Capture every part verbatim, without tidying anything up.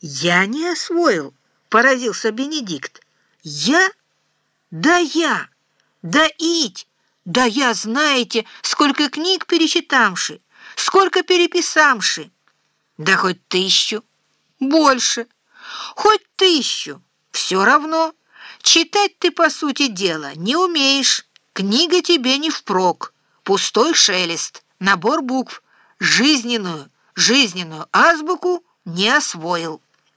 «Я не освоил», — поразился Бенедикт. «Я? Да я! Да ить! Да я, знаете, сколько книг перечитамши, сколько переписамши! Да хоть тысячу, больше, хоть тысячу, все равно. Читать ты, по сути дела, не умеешь, книга тебе не впрок, пустой шелест, набор букв, жизненную, жизненную азбуку не освоил».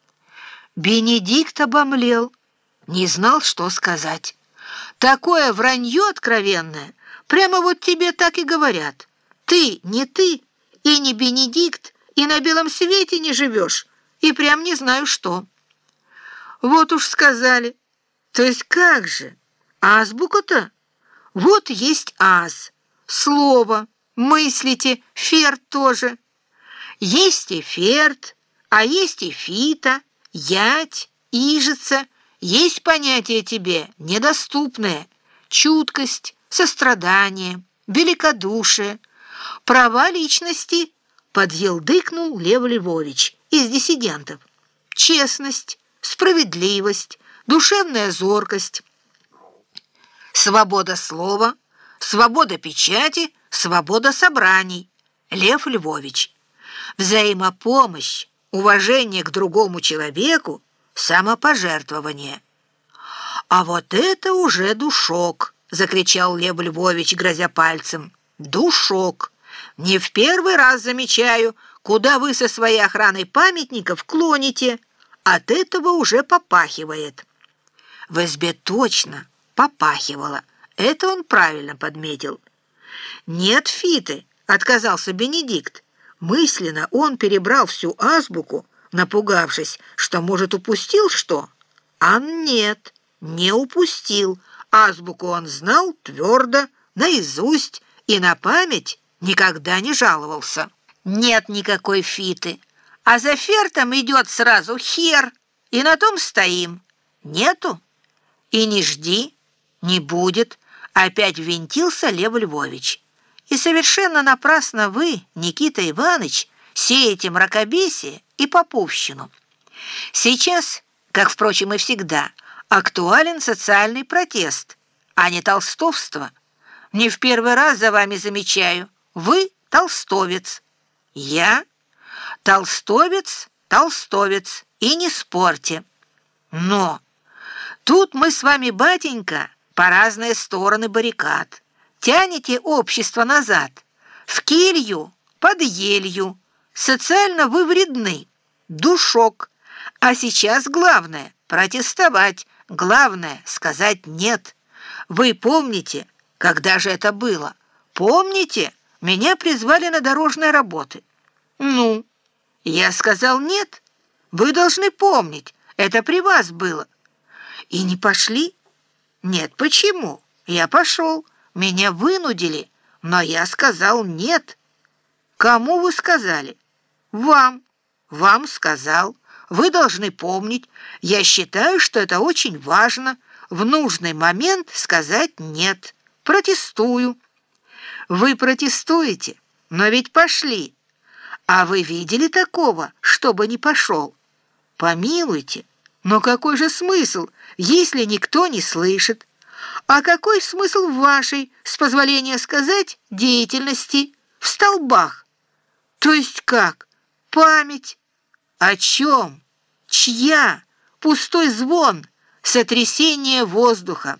Бенедикт обомлел, не знал, что сказать. Такое вранье откровенное, прямо вот тебе так и говорят. Ты не ты, и не Бенедикт, и на белом свете не живешь, и прям не знаю что. Вот уж сказали. То есть как же? Азбука-то? Вот есть аз, слово, мыслите, ферт тоже. Есть и ферт, а есть и фита, ять, ижица. Есть понятия тебе недоступные: чуткость, сострадание, великодушие, права личности, подъелдыкнул Лев Львович из диссидентов, честность, справедливость, душевная зоркость, свобода слова, свобода печати, свобода собраний. Лев Львович. Взаимопомощь, уважение к другому человеку, самопожертвование. «А вот это уже душок!» — закричал Лев Львович, грозя пальцем. «Душок! Не в первый раз замечаю, куда вы со своей охраной памятников клоните. От этого уже попахивает». В избе точно попахивало. Это он правильно подметил. «Нет фиты», — отказался Бенедикт. Мысленно он перебрал всю азбуку, напугавшись, что, может, упустил что. А нет, не упустил. Азбуку он знал твердо, наизусть, и на память никогда не жаловался. Нет никакой фиты, а за фертом идет сразу хер, и на том стоим. Нету? И не жди, не будет. Опять ввинтился Лев Львович. И совершенно напрасно вы, Никита Иванович, сеете мракобесие и попувщину. Сейчас, как, впрочем, и всегда, актуален социальный протест, а не толстовство. Не в первый раз за вами замечаю, вы толстовец. Я толстовец, толстовец, и не спорьте. Но тут мы с вами, батенька, по разные стороны баррикад. Тянете общество назад, в келью, под елью. Социально вы вредны, душок. А сейчас главное — протестовать, главное — сказать «нет». Вы помните, когда же это было? Помните, меня призвали на дорожные работы? Ну, я сказал «нет». Вы должны помнить, это при вас было. И не пошли? Нет, почему? Я пошел. Меня вынудили, но я сказал «нет». Кому вы сказали? Вам. Вам сказал. Вы должны помнить. Я считаю, что это очень важно. В нужный момент сказать «нет». Протестую. Вы протестуете, но ведь пошли. А вы видели такого, чтобы не пошел? Помилуйте, но какой же смысл, если никто не слышит? А какой смысл в вашей, с позволения сказать, деятельности, в столбах? То есть как? Память? О чем? Чья? Пустой звон, сотрясение воздуха.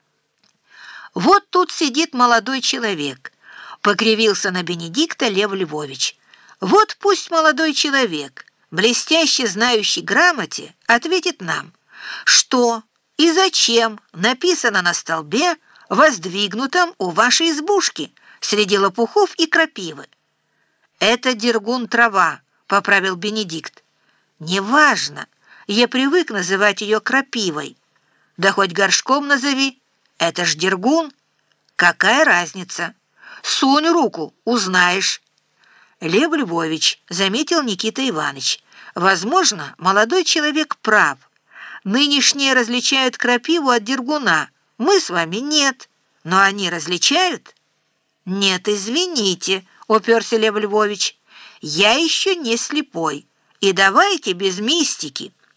Вот тут сидит молодой человек, покривился на Бенедикта Лев Львович. Вот пусть молодой человек, блестяще знающий грамоте, ответит нам, что и зачем написано на столбе, воздвигнутом у вашей избушки, среди лопухов и крапивы. «Это дергун-трава», — поправил Бенедикт. «Неважно, я привык называть ее крапивой. Да хоть горшком назови, это ж дергун. Какая разница? Сунь руку, узнаешь». Лев Львович, заметил Никита Иванович. Возможно, молодой человек прав. Нынешние различают крапиву от дергуна. Мы с вами нет. Но они различают? Нет, извините, уперся Лев Львович. Я еще не слепой. И давайте без мистики.